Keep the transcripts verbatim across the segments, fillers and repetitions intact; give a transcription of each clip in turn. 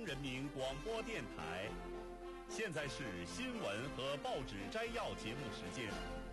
央人民广播电台。现在是新闻和报纸摘要节目时间。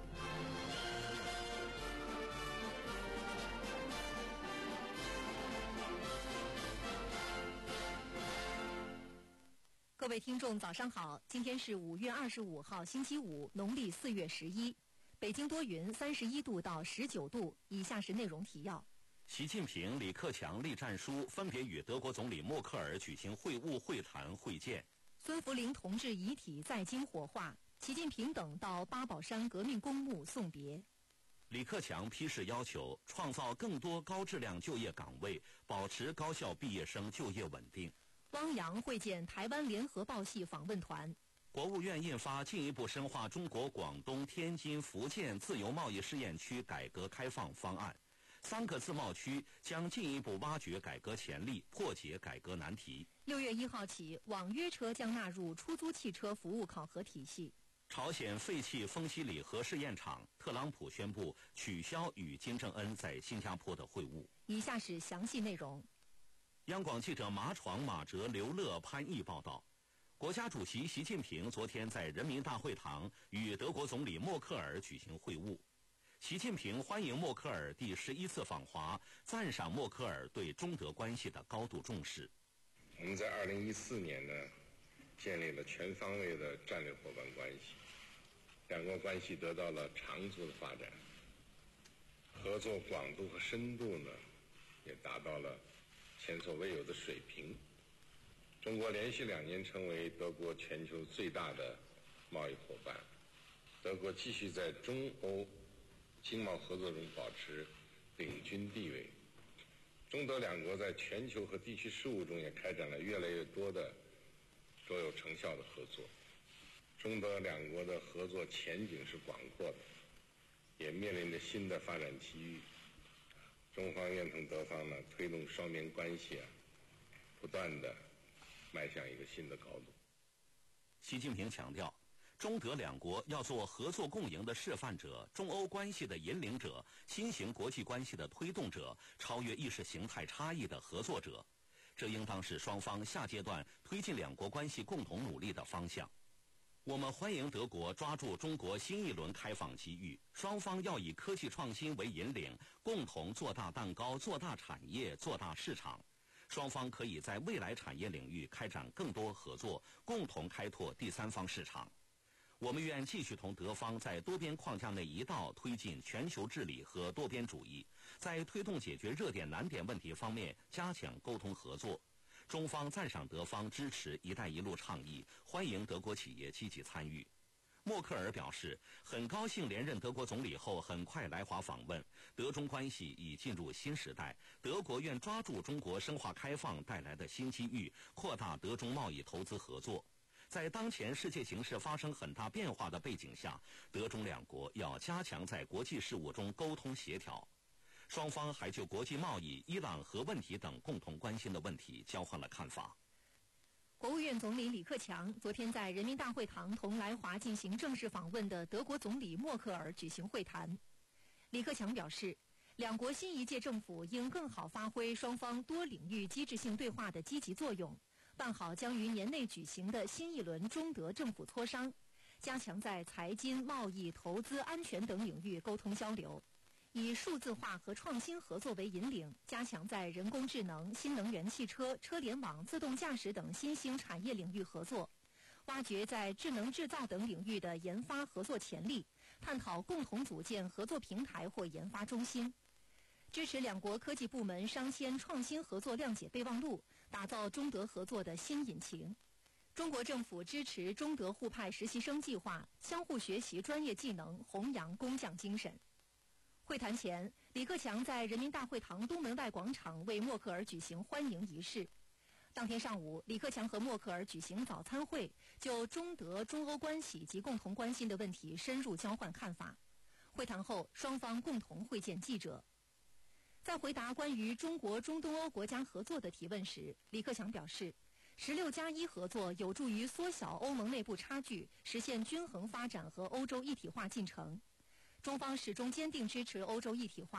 各位听众早上好，今天是五月二十五号星期五，农历四月十一，北京多云，三十一度到十九度。以下是内容提要。 习近平、李克强立战书分别与德国总理默克尔举行会晤会谈会见。 孙福龄同志遗体在京火化，习近平等到八宝山革命公墓送别。 李克强批示要求创造更多高质量就业岗位，保持高校毕业生就业稳定。 汪洋会见台湾联合报系访问团。 国务院印发进一步深化中国广东、天津、福建自由贸易试验区改革开放方案，三个自贸区将进一步挖掘改革潜力，破解改革难题。 六月一号起，网约车将纳入出租汽车服务考核体系。 朝鲜废弃丰西里核试验场，特朗普宣布取消与金正恩在新加坡的会晤。 以下是详细内容。 央广记者马闯、马哲、刘乐、潘毅报道，国家主席习近平昨天在人民大会堂与德国总理默克尔举行会晤。习近平欢迎默克尔第十一次访华，赞赏默克尔对中德关系的高度重视。 我们在二零一四年呢，建立了全方位的战略伙伴关系，两国关系得到了长足的发展，合作广度和深度呢，也达到了前所未有的水平。中国连续两年成为德国全球最大的贸易伙伴，德国继续在中欧经贸合作中保持领军地位。中德两国在全球和地区事务中也开展了越来越多的卓有成效的合作。中德两国的合作前景是广阔的，也面临着新的发展机遇。中方愿同德方呢，推动双边关系啊，不断的迈向一个新的高度。 习近平强调，中德两国要做合作共赢的示范者，中欧关系的引领者，新型国际关系的推动者，超越意识形态差异的合作者。这应当是双方下阶段推进两国关系共同努力的方向。我们欢迎德国抓住中国新一轮开放机遇，双方要以科技创新为引领，共同做大蛋糕、做大产业、做大市场。双方可以在未来产业领域开展更多合作，共同开拓第三方市场。我们愿继续同德方在多边框架内一道推进全球治理和多边主义，在推动解决热点难点问题方面加强沟通合作。中方赞赏德方支持“一带一路”倡议，欢迎德国企业积极参与。默克尔表示，很高兴连任德国总理后很快来华访问，德中关系已进入新时代，德国愿抓住中国深化开放带来的新机遇，扩大德中贸易投资合作。在当前世界形势发生很大变化的背景下，德中两国要加强在国际事务中沟通协调。双方还就国际贸易、伊朗核问题等共同关心的问题交换了看法。 国务院总理李克强昨天在人民大会堂同来华进行正式访问的德国总理默克尔举行会谈。李克强表示，两国新一届政府应更好发挥双方多领域机制性对话的积极作用，办好将于年内举行的新一轮中德政府磋商，加强在财经、贸易、投资、安全等领域沟通交流，以数字化和创新合作为引领，加强在人工智能、新能源汽车、车联网、自动驾驶等新兴产业领域合作，挖掘在智能制造等领域的研发合作潜力，探讨共同组建合作平台或研发中心，支持两国科技部门商签创新合作谅解备忘录，打造中德合作的新引擎。中国政府支持中德互派实习生计划，相互学习专业技能，弘扬工匠精神。会谈前，李克强在人民大会堂东门外广场为默克尔举行欢迎仪式。当天上午，李克强和默克尔举行早餐会，就中德、中欧关系及共同关心的问题深入交换看法。会谈后，双方共同会见记者。在回答关于中国中东欧国家合作的提问时，李克强表示，十六加一合作有助于缩小欧盟内部差距，实现均衡发展和欧洲一体化进程。中方始终坚定支持欧洲一体化，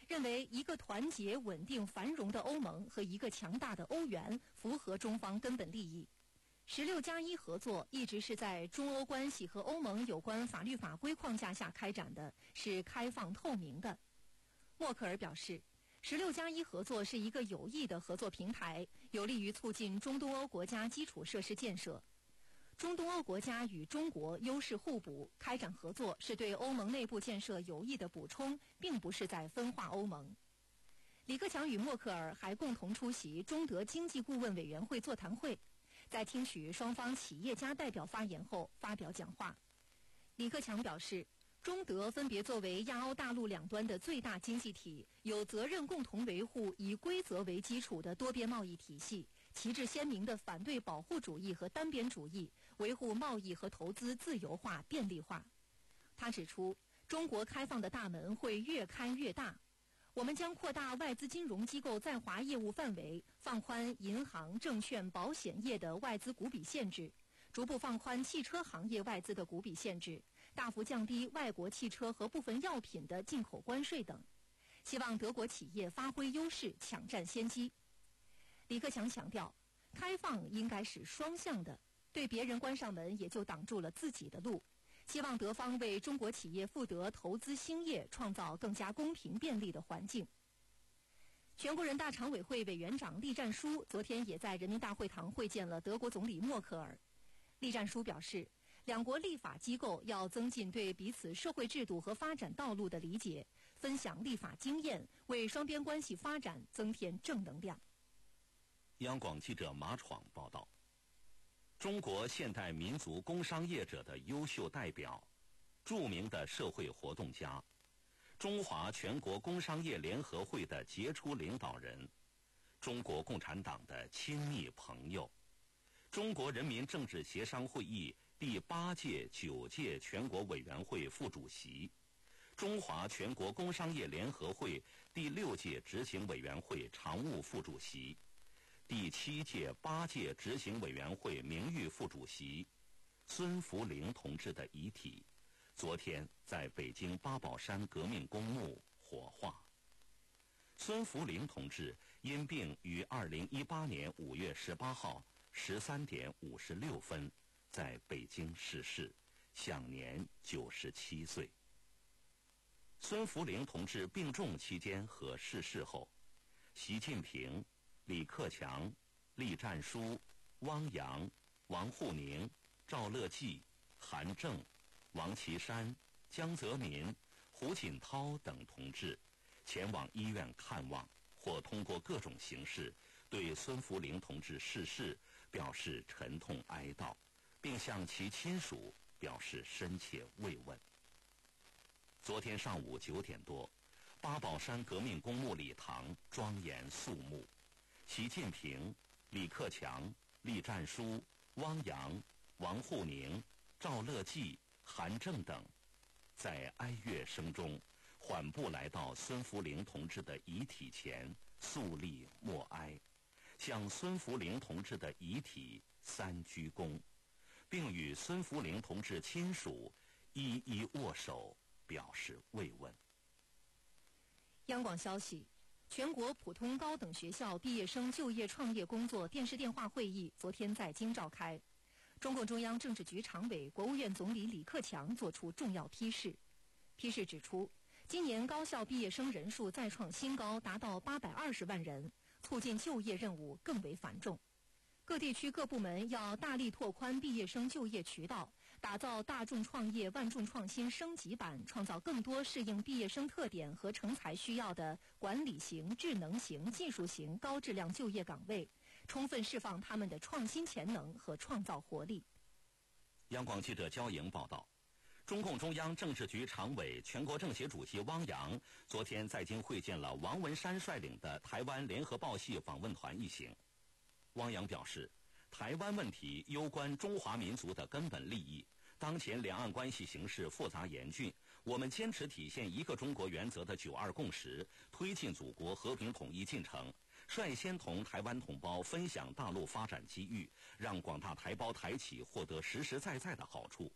认为一个团结、稳定、繁荣的欧盟和一个强大的欧元符合中方根本利益。十六加一合作一直是在中欧关系和欧盟有关法律法规框架下开展的，是开放透明的。默克尔表示，十六加一合作是一个有益的合作平台，有利于促进中东欧国家基础设施建设。中东欧国家与中国优势互补，开展合作是对欧盟内部建设有益的补充，并不是在分化欧盟。李克强与默克尔还共同出席中德经济顾问委员会座谈会，在听取双方企业家代表发言后发表讲话。李克强表示，中德分别作为亚欧大陆两端的最大经济体，有责任共同维护以规则为基础的多边贸易体系，旗帜鲜明地反对保护主义和单边主义，维护贸易和投资自由化、便利化。他指出，中国开放的大门会越开越大，我们将扩大外资金融机构在华业务范围，放宽银行、证券、保险业的外资股比限制，逐步放宽汽车行业外资的股比限制，大幅降低外国汽车和部分药品的进口关税等，希望德国企业发挥优势，抢占先机。李克强强调，开放应该是双向的，对别人关上门也就挡住了自己的路，希望德方为中国企业赴德投资兴业创造更加公平便利的环境。全国人大常委会委员长栗战书昨天也在人民大会堂会见了德国总理默克尔。栗战书表示，两国立法机构要增进对彼此社会制度和发展道路的理解，分享立法经验，为双边关系发展增添正能量。 央广记者马闯报道，中国现代民族工商业者的优秀代表，著名的社会活动家，中华全国工商业联合会的杰出领导人，中国共产党的亲密朋友，中国人民政治协商会议第八届、九届全国委员会副主席，中华全国工商业联合会第六届执行委员会常务副主席，第七届、八届执行委员会名誉副主席孙福龄同志的遗体，昨天在北京八宝山革命公墓火化。孙福龄同志因病于二零一八年五月十八号十三点五十六分在北京逝世，享年九十七岁。孙福龄同志病重期间和逝世后，习近平、李克强、栗战书、汪洋、王沪宁、赵乐际、韩正、王岐山、江泽民、胡锦涛等同志前往医院看望，或通过各种形式对孙福龄同志逝世表示沉痛哀悼，并向其亲属表示深切慰问。昨天上午九点多，八宝山革命公墓礼堂庄严肃穆，习近平、李克强、栗战书、汪洋、王沪宁、赵乐际、韩正等在哀乐声中缓步来到孙福龄同志的遗体前，肃立默哀，向孙福龄同志的遗体三鞠躬，并与孙福龄同志亲属一一握手，表示慰问。 央广消息，全国普通高等学校毕业生就业创业工作电视电话会议昨天在京召开，中共中央政治局常委、国务院总理李克强作出重要批示。批示指出，今年高校毕业生人数再创新高，达到八百二十万人，促进就业任务更为繁重。各地区各部门要大力拓宽毕业生就业渠道，打造大众创业万众创新升级版，创造更多适应毕业生特点和成才需要的管理型、智能型、技术型高质量就业岗位，充分释放他们的创新潜能和创造活力。 央广记者焦莹报道，中共中央政治局常委、全国政协主席汪洋昨天在京会见了王文山率领的台湾联合报系访问团一行。汪洋表示，台湾问题攸关中华民族的根本利益，当前两岸关系形势复杂严峻，我们坚持体现一个中国原则的九二共识，推进祖国和平统一进程，率先同台湾同胞分享大陆发展机遇，让广大台胞台企获得实实在在的好处，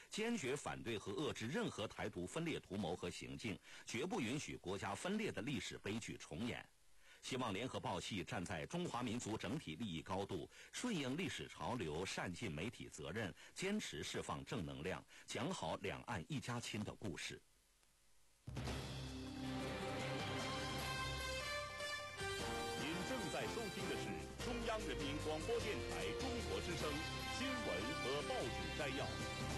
坚决反对和遏制任何台独分裂图谋和行径，绝不允许国家分裂的历史悲剧重演。希望联合报系站在中华民族整体利益高度，顺应历史潮流，善尽媒体责任，坚持释放正能量，讲好两岸一家亲的故事。 您正在收听的是中央人民广播电台中国之声新闻和报纸摘要。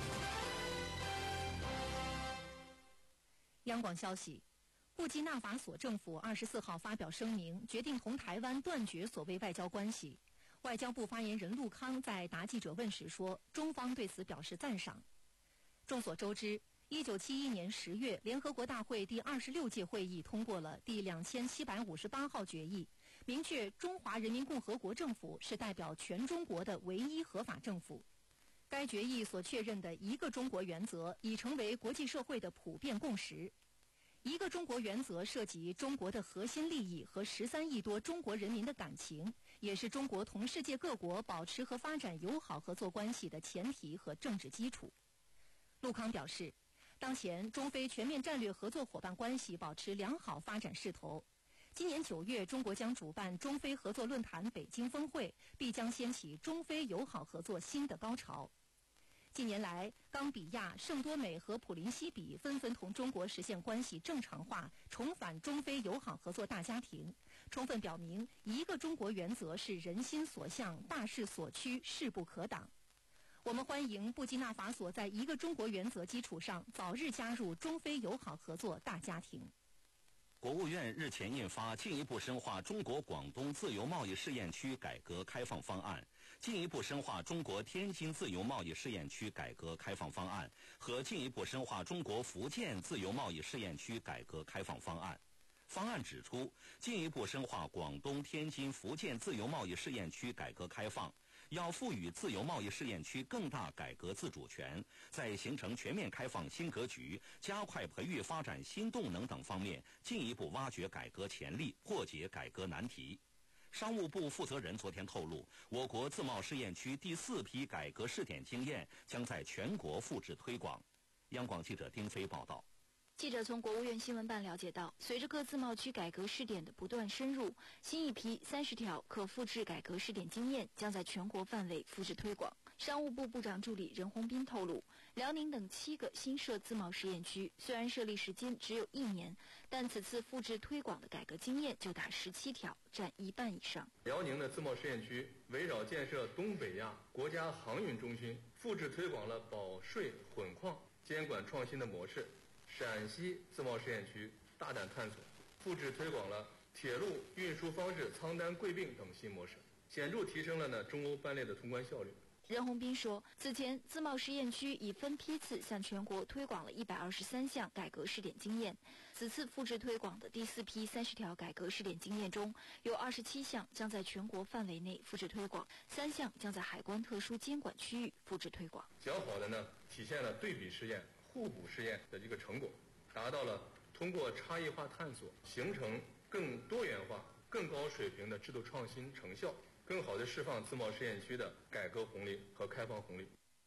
央广消息，布基纳法索政府二十四号发表声明，决定同台湾断绝所谓外交关系。外交部发言人陆康在答记者问时说，中方对此表示赞赏。众所周知，一九七一年十月，联合国大会第二十六届会议通过了第两千七百五十八号决议，明确中华人民共和国政府是代表全中国的唯一合法政府。该决议所确认的一个中国原则已成为国际社会的普遍共识。一个中国原则涉及中国的核心利益和十三亿多中国人民的感情，也是中国同世界各国保持和发展友好合作关系的前提和政治基础。陆康表示，当前中非全面战略合作伙伴关系保持良好发展势头。今年九月，中国将主办中非合作论坛北京峰会，必将掀起中非友好合作新的高潮。近年来，冈比亚、圣多美和普林西比纷纷同中国实现关系正常化，重返中非友好合作大家庭，充分表明一个中国原则是人心所向、大势所趋、势不可挡。我们欢迎布基纳法索在一个中国原则基础上早日加入中非友好合作大家庭。 国务院日前印发《进一步深化中国广东自由贸易试验区改革开放方案》、《进一步深化中国天津自由贸易试验区改革开放方案》和《进一步深化中国福建自由贸易试验区改革开放方案》。方案指出，进一步深化广东、天津、福建自由贸易试验区改革开放，要赋予自由贸易试验区更大改革自主权，在形成全面开放新格局、加快培育发展新动能等方面进一步挖掘改革潜力，破解改革难题。商务部负责人昨天透露，我国自贸试验区第四批改革试点经验将在全国复制推广。央广记者丁飞报道。 记者从国务院新闻办了解到，随着各自贸区改革试点的不断深入，新一批三十条可复制改革试点经验将在全国范围复制推广。商务部部长助理任洪斌透露，辽宁等七个新设自贸试验区虽然设立时间只有一年，但此次复制推广的改革经验就达十七条，占一半以上。 辽宁的自贸试验区围绕建设东北亚国家航运中心，复制推广了保税混矿监管创新的模式。陕西自贸试验区大胆探索，复制推广了铁路运输方式仓单贵并等新模式，显著提升了呢中欧班列的通关效率。 任洪斌说，此前自贸试验区已分批次向全国推广了一百二十三项改革试点经验，此次复制推广的第四批三十条改革试点经验中，有二十七项将在全国范围内复制推广，三项将在海关特殊监管区域复制推广。 较好的呢，体现了对比试验、互补试验的一个成果，达到了通过差异化探索，形成更多元化、更高水平的制度创新成效，更好地释放自贸试验区的改革红利和开放红利。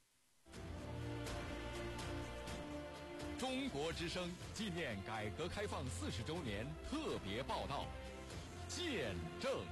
中国之声纪念改革开放四十周年特别报道，见证。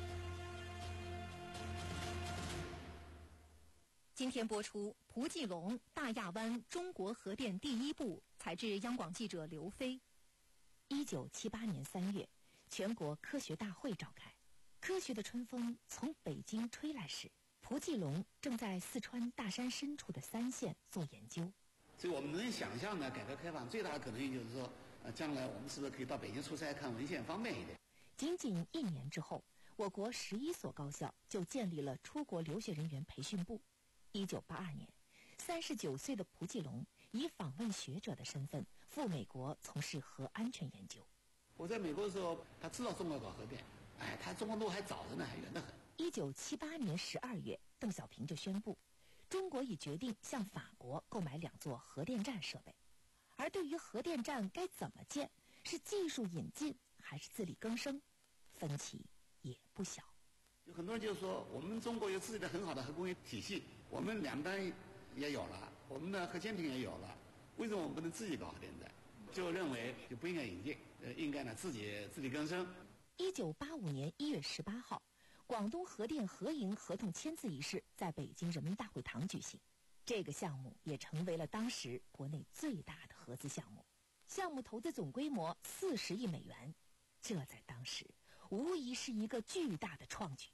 今天播出蒲继龙大亚湾中国核电第一步，采制央广记者刘飞。 一九七八年三月，全国科学大会召开。科学的春风从北京吹来时，蒲继龙正在四川大山深处的三县做研究。 所以我们能想象呢，改革开放最大的可能性就是说，呃，将来我们是不是可以到北京出差看文献方便一点？ 仅仅一年之后，我国十一所高校就建立了出国留学人员培训部。一九八二年，三十九岁的蒲继龙以访问学者的身份赴美国从事核安全研究。 我在美国的时候，他知道中国搞核电，哎，他中国路还早着呢，还远得很。 一九七八年十二月，邓小平就宣布，中国已决定向法国购买两座核电站设备。而对于核电站该怎么建，是技术引进还是自力更生，分歧也不小。 有很多人就说，我们中国有自己的很好的核工业体系，我们两端也有了， 我们的核潜艇也有了，为什么我们不能自己搞核电站？就认为就不应该引进，呃，应该呢自己自力更生。 一九八五年一月十八号，广东核电合营合同签字仪式在北京人民大会堂举行。这个项目也成为了当时国内最大的合资项目，项目投资总规模四十亿美元，这在当时无疑是一个巨大的创举。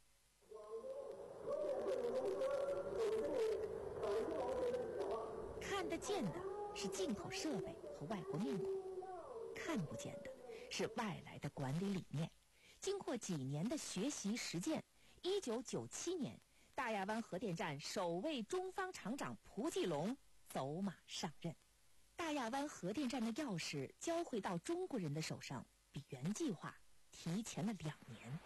看得见的是进口设备和外国面孔，看不见的是外来的管理理念。经过几年的学习实践，一九九七年，大亚湾核电站首位中方厂长蒲继龙走马上任。大亚湾核电站的钥匙交汇到中国人的手上，比原计划提前了两年。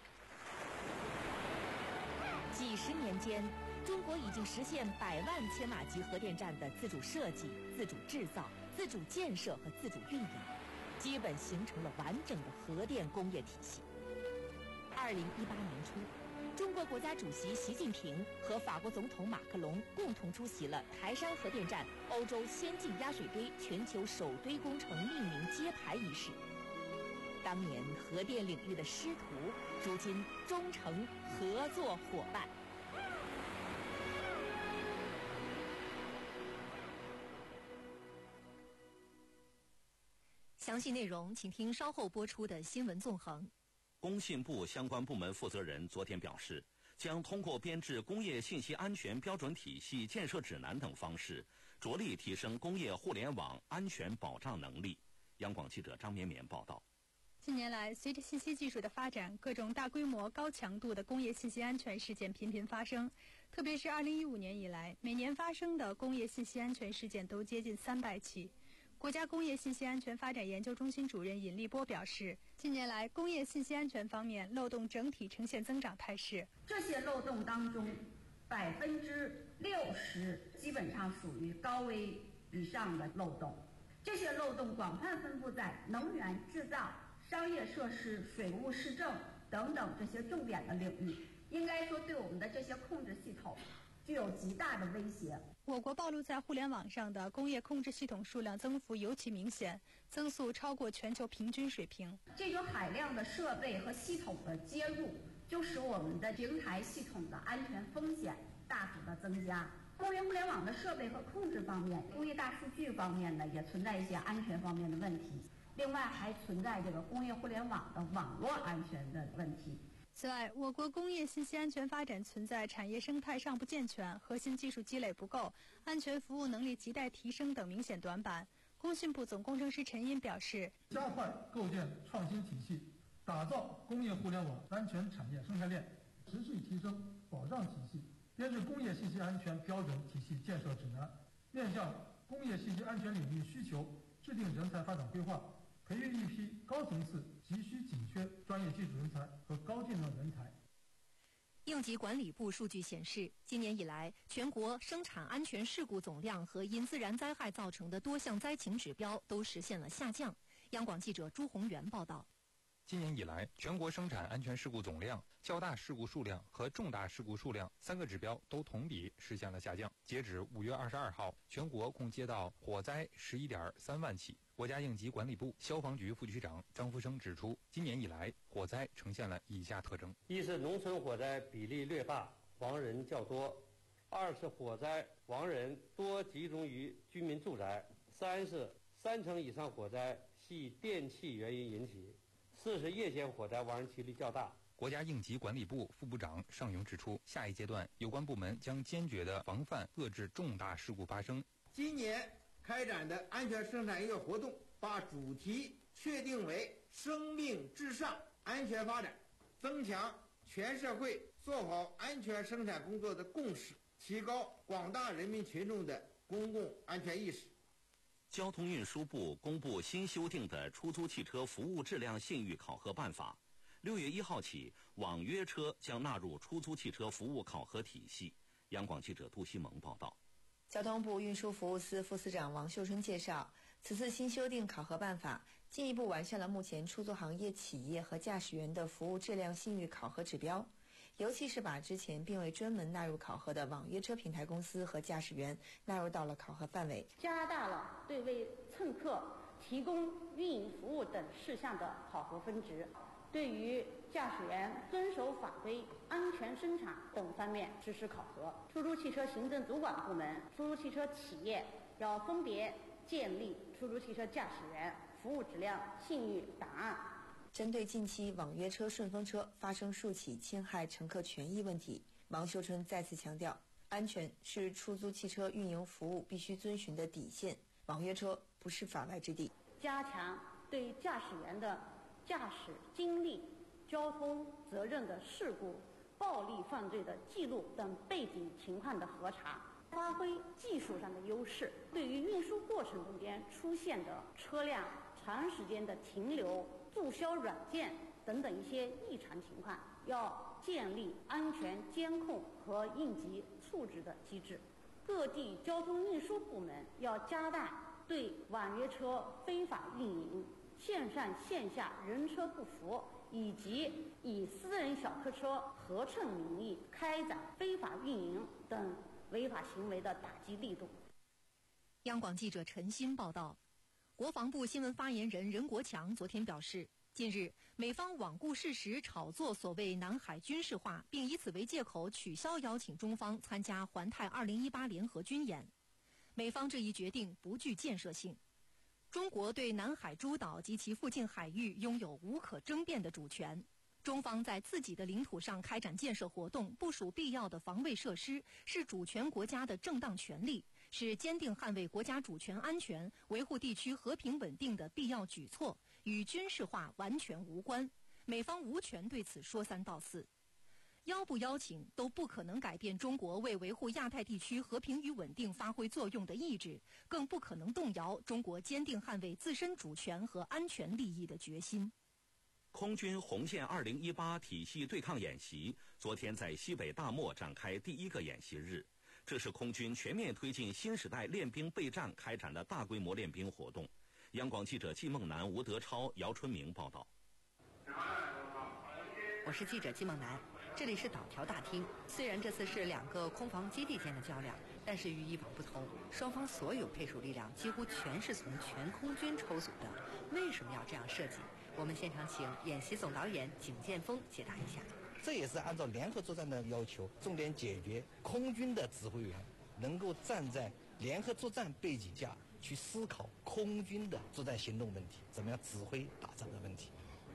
几十年间，中国已经实现百万千瓦级核电站的自主设计、自主制造、自主建设和自主运营，基本形成了完整的核电工业体系。二零一八年初，中国国家主席习近平和法国总统马克龙共同出席了台山核电站欧洲先进压水堆全球首堆工程命名揭牌仪式。当年核电领域的师徒，如今终成合作伙伴。 详细内容请听稍后播出的新闻纵横。 工信部相关部门负责人昨天表示，将通过编制工业信息安全标准体系建设指南等方式，着力提升工业互联网安全保障能力。央广记者张绵绵报道。 近年来，随着信息技术的发展，各种大规模、高强度的工业信息安全事件频频发生。特别是二零一五年以来，每年发生的工业信息安全事件都接近三百起。国家工业信息安全发展研究中心主任尹立波表示，近年来工业信息安全方面漏洞整体呈现增长态势。 这些漏洞当中，百分之六十基本上属于高危以上的漏洞。这些漏洞广泛分布在能源制造、商业设施、水务市政等等这些重点的领域，应该说对我们的这些控制系统具有极大的威胁。 我国暴露在互联网上的工业控制系统数量增幅尤其明显，增速超过全球平均水平。 这种海量的设备和系统的接入，就使我们的平台系统的安全风险大幅的增加。工业互联网的设备和控制方面，工业大数据方面呢，也存在一些安全方面的问题。另外，还存在这个工业互联网的网络安全的问题。 此外，我国工业信息安全发展存在产业生态尚不健全、核心技术积累不够、安全服务能力亟待提升等明显短板。工信部总工程师陈茵表示， 加快构建创新体系，打造工业互联网安全产业生态链，持续提升保障体系，编制工业信息安全标准体系建设指南，面向工业信息安全领域需求，制定人才发展规划，培育一批高层次、急需紧缺专业技术人才和高技能人才。 应急管理部数据显示，今年以来，全国生产安全事故总量和因自然灾害造成的多项灾情指标都实现了下降。央广记者朱宏元报道。 今年以来，全国生产安全事故总量、较大事故数量和重大事故数量三个指标都同比实现了下降。截止五月二十二号，全国共接到火灾十一点三万起。国家应急管理部消防局副局长张福生指出，今年以来火灾呈现了以下特征： 一是农村火灾比例略大，亡人较多；二是火灾亡人多集中于居民住宅；三是三成以上火灾系电气原因引起；四是夜间火灾亡人几率较大。 国家应急管理部副部长尚勇指出，下一阶段有关部门将坚决地防范遏制重大事故发生。 今年开展的安全生产业活动，把主题确定为生命至上、安全发展，增强全社会做好安全生产工作的共识，提高广大人民群众的公共安全意识。 交通运输部公布新修订的出租汽车服务质量信誉考核办法，六月一号起，网约车将纳入出租汽车服务考核体系。央广记者杜西蒙报道。 交通部运输服务司副司长王秀春介绍，此次新修订考核办法进一步完善了目前出租行业企业和驾驶员的服务质量信誉考核指标， 尤其是把之前并未专门纳入考核的网约车平台公司和驾驶员纳入到了考核范围， 加大了对为乘客提供运营服务等事项的考核分值，对于驾驶员遵守法规、安全生产等方面实施考核。出租汽车行政主管部门、出租汽车企业要分别建立出租汽车驾驶员服务质量信誉档案。 针对近期网约车、顺风车发生数起侵害乘客权益问题，王秀春再次强调，安全是出租汽车运营服务必须遵循的底线，网约车不是法外之地。 加强对驾驶员的驾驶经历、交通责任的事故、暴力犯罪的记录等背景情况的核查，发挥技术上的优势，对于运输过程中间出现的车辆长时间的停留、注销软件等等一些异常情况，要建立安全监控和应急处置的机制。各地交通运输部门要加大对网约车非法运营、线上线下人车不符以及以私人小客车合乘名义开展非法运营等违法行为的打击力度。 央广记者陈鑫报道，国防部新闻发言人任国强昨天表示，近日美方罔顾事实，炒作所谓南海军事化，并以此为借口取消邀请中方参加环太二零一八联合军演。美方这一决定不具建设性。中国对南海诸岛及其附近海域拥有无可争辩的主权，中方在自己的领土上开展建设活动，部署必要的防卫设施，是主权国家的正当权利，是坚定捍卫国家主权安全、维护地区和平稳定的必要举措，与军事化完全无关。美方无权对此说三道四。邀不邀请都不可能改变中国为维护亚太地区和平与稳定发挥作用的意志，更不可能动摇中国坚定捍卫自身主权和安全利益的决心。 空军红线二零一八体系对抗演习昨天在西北大漠展开第一个演习日，这是空军全面推进新时代练兵备战开展的大规模练兵活动。央广记者季梦楠、吴德超、姚春明报道。 我是记者季梦楠，这里是岛条大厅。虽然这次是两个空防基地间的较量，但是与以往不同，双方所有配属力量几乎全是从全空军抽组的。为什么要这样设计？我们现场请演习总导演景建峰解答一下。 这也是按照联合作战的要求，重点解决空军的指挥员能够站在联合作战背景下去思考空军的作战行动问题，怎么样指挥打仗的问题。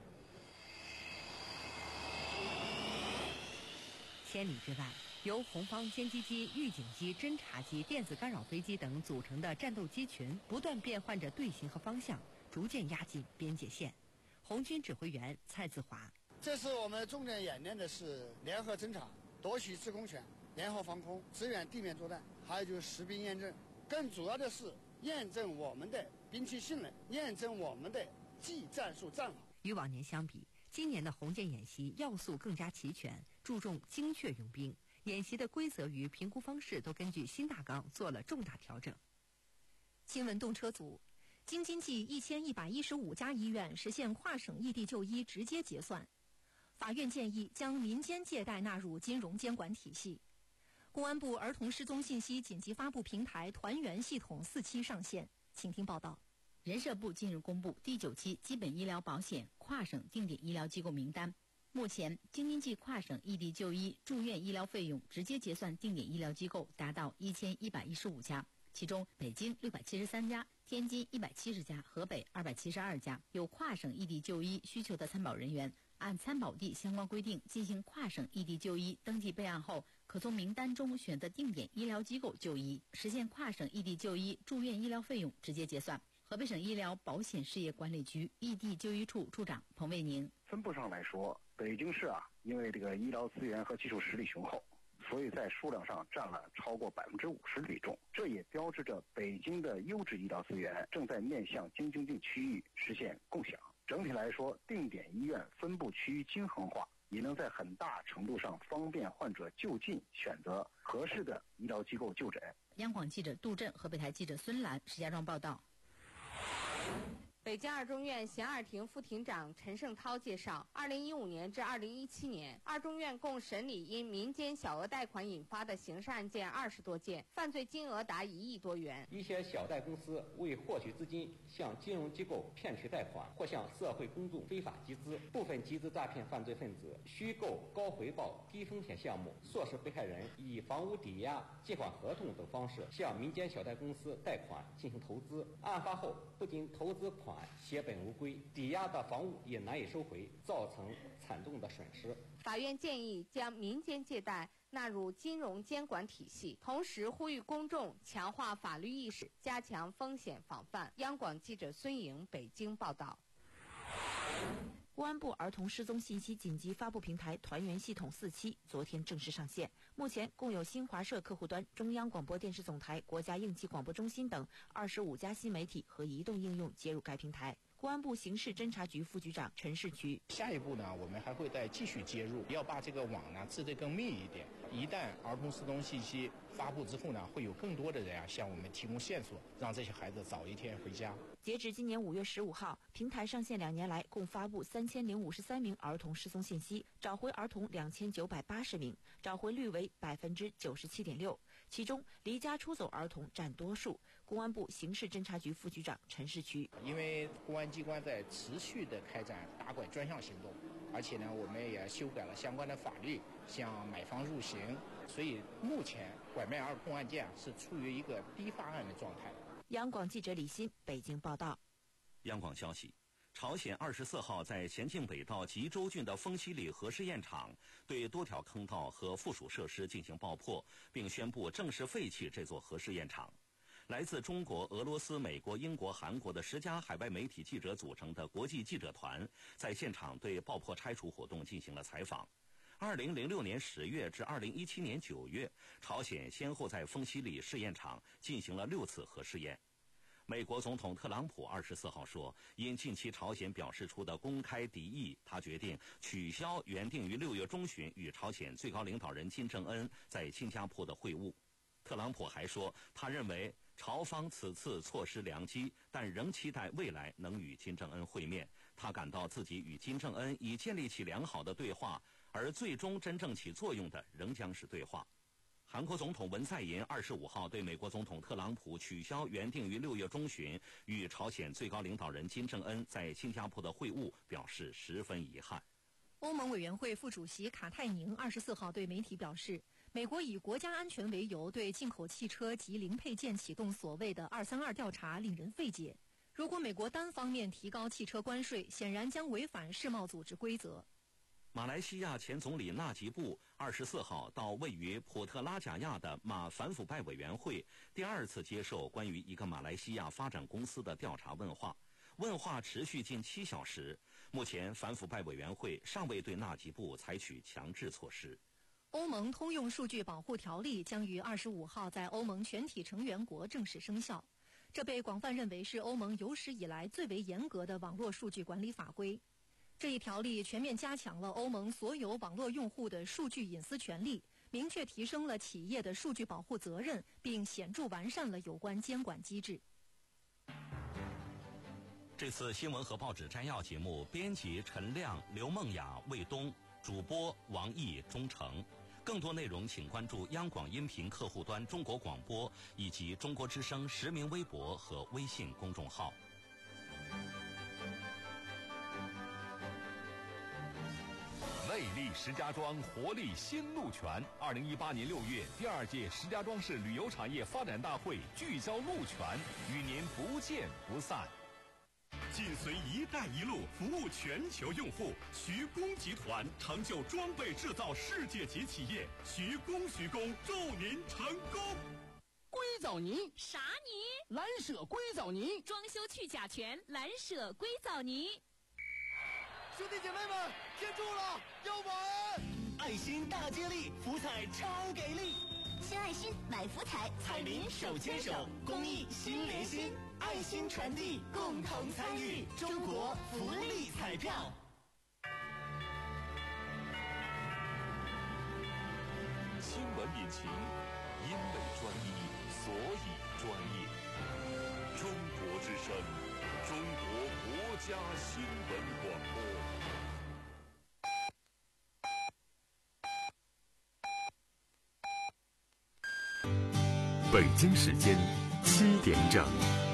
千里之外，由红方歼击机、预警机、侦察机、电子干扰飞机等组成的战斗机群，不断变换着队形和方向，逐渐压近边界线。红军指挥员蔡自华： 这次我们重点演练的是联合侦察、夺取制空权、联合防空、支援地面作战，还有就是实兵验证。更主要的是验证我们的兵器性能，验证我们的技战术战法。 与往年相比，今年的红箭演习要素更加齐全，注重精确用兵。演习的规则与评估方式都根据新大纲做了重大调整。 新闻动车组，京津冀一千一百一十五家医院实现跨省异地就医直接结算。法院建议将民间借贷纳入金融监管体系。公安部儿童失踪信息紧急发布平台团圆系统四期上线，请听报道。 人社部近日公布第九期基本医疗保险跨省定点医疗机构名单。目前，京津冀跨省异地就医住院医疗费用直接结算定点医疗机构达到一千一百一十五家，其中北京六百七十三家，天津一百七十家，河北二百七十二家。有跨省异地就医需求的参保人员，按参保地相关规定进行跨省异地就医登记备案后，可从名单中选择定点医疗机构就医，实现跨省异地就医住院医疗费用直接结算。河北省医疗保险事业管理局异地就医处处长彭卫宁： 分布上来说，北京市啊，因为这个医疗资源和技术实力雄厚，所以在数量上占了超过百分之五十比重。这也标志着北京的优质医疗资源正在面向京津冀区域实现共享。整体来说，定点医院分布区域均衡化，也能在很大程度上方便患者就近选择合适的医疗机构就诊。 央广记者杜振、河北台记者孙兰、石家庄报道。 北京二中院刑二庭副庭长陈胜涛介绍，二零一五年至二零一七年，二中院共审理因民间小额贷款引发的刑事案件二十多件，犯罪金额达一亿多元。 一些小贷公司为获取资金，向金融机构骗取贷款，或向社会公众非法集资。部分集资诈骗犯罪分子虚构高回报、低风险项目，唆使被害人以房屋抵押、借款合同等方式向民间小贷公司贷款进行投资。案发后，不仅投资款血本无归，抵押的房屋也难以收回，造成惨重的损失。 法院建议将民间借贷纳入金融监管体系，同时呼吁公众强化法律意识，加强风险防范。央广记者孙颖北京报道。 公安部儿童失踪信息紧急发布平台团圆系统四期昨天正式上线，目前共有新华社客户端、中央广播电视总台、国家应急广播中心等二十五家新媒体和移动应用接入该平台。公安部刑事侦查局副局长陈世渠： 下一步呢，我们还会再继续接入，要把这个网呢织得更密一点。一旦儿童失踪信息发布之后呢，会有更多的人啊向我们提供线索，让这些孩子早一天回家。 截至今年五月十五号，平台上线两年来，共发布三千零五十三名儿童失踪信息，找回儿童两千九百八十名，找回率为百分之九十七点六。其中，离家出走儿童占多数。公安部刑事侦查局副局长陈世渠： 因为公安机关在持续的开展打拐专项行动，而且呢，我们也修改了相关的法律，像买方入刑，所以目前拐卖儿童案件啊是处于一个低发案的状态。 央广记者李欣北京报道。 央广消息，朝鲜二十四号在咸镜北道吉州郡的丰西里核试验场对多条坑道和附属设施进行爆破，并宣布正式废弃这座核试验场。来自中国、俄罗斯、美国、英国、韩国的十家海外媒体记者组成的国际记者团在现场对爆破拆除活动进行了采访。二零零六年十月至二零一七年九月，朝鲜先后在丰西里试验场进行了六次核试验。美国总统特朗普二十四号说，因近期朝鲜表示出的公开敌意，他决定取消原定于六月中旬与朝鲜最高领导人金正恩在新加坡的会晤。特朗普还说，他认为朝方此次错失良机，但仍期待未来能与金正恩会面。他感到自己与金正恩已建立起良好的对话，而最终真正起作用的仍将是对话。韩国总统文在寅二十五号对美国总统特朗普取消原定于六月中旬与朝鲜最高领导人金正恩在新加坡的会晤表示十分遗憾。 欧盟委员会副主席卡泰宁二十四号对媒体表示，美国以国家安全为由对进口汽车及零配件启动所谓的二三二调查令人费解。如果美国单方面提高汽车关税，显然将违反世贸组织规则。 马来西亚前总理纳吉布二十四号到位于普特拉贾亚的马反腐败委员会第二次接受关于一个马来西亚发展公司的调查问话，问话持续近七小时。目前反腐败委员会尚未对纳吉布采取强制措施。 欧盟通用数据保护条例将于二十五号在欧盟全体成员国正式生效，这被广泛认为是欧盟有史以来最为严格的网络数据管理法规。这一条例全面加强了欧盟所有网络用户的数据隐私权利，明确提升了企业的数据保护责任，并显著完善了有关监管机制。 这次新闻和报纸摘要节目，编辑陈亮、刘梦雅、魏东，主播王毅、钟诚。更多内容请关注央广音频客户端中国广播以及中国之声实名微博和微信公众号。 魅力石家庄，活力新路权。二零一八年六月，第二届石家庄市旅游产业发展大会聚焦路权，与您不见不散。 紧随“一带一路”服务全球用户，徐工集团成就装备制造世界级企业，徐工徐工祝您成功。 硅藻泥啥泥？ 蓝舍硅藻泥， 装修去甲醛，蓝舍硅藻泥。 兄弟姐妹们，记住了，要玩！ 爱心大接力，福彩超给力！ 新爱心买福彩， 彩民手牵手，公益心连心，爱心传递，共同参与，中国福利彩票。 新闻引擎，因为专一，所以专业。中国之声。 中国国家新闻广播。 北京时间七点整。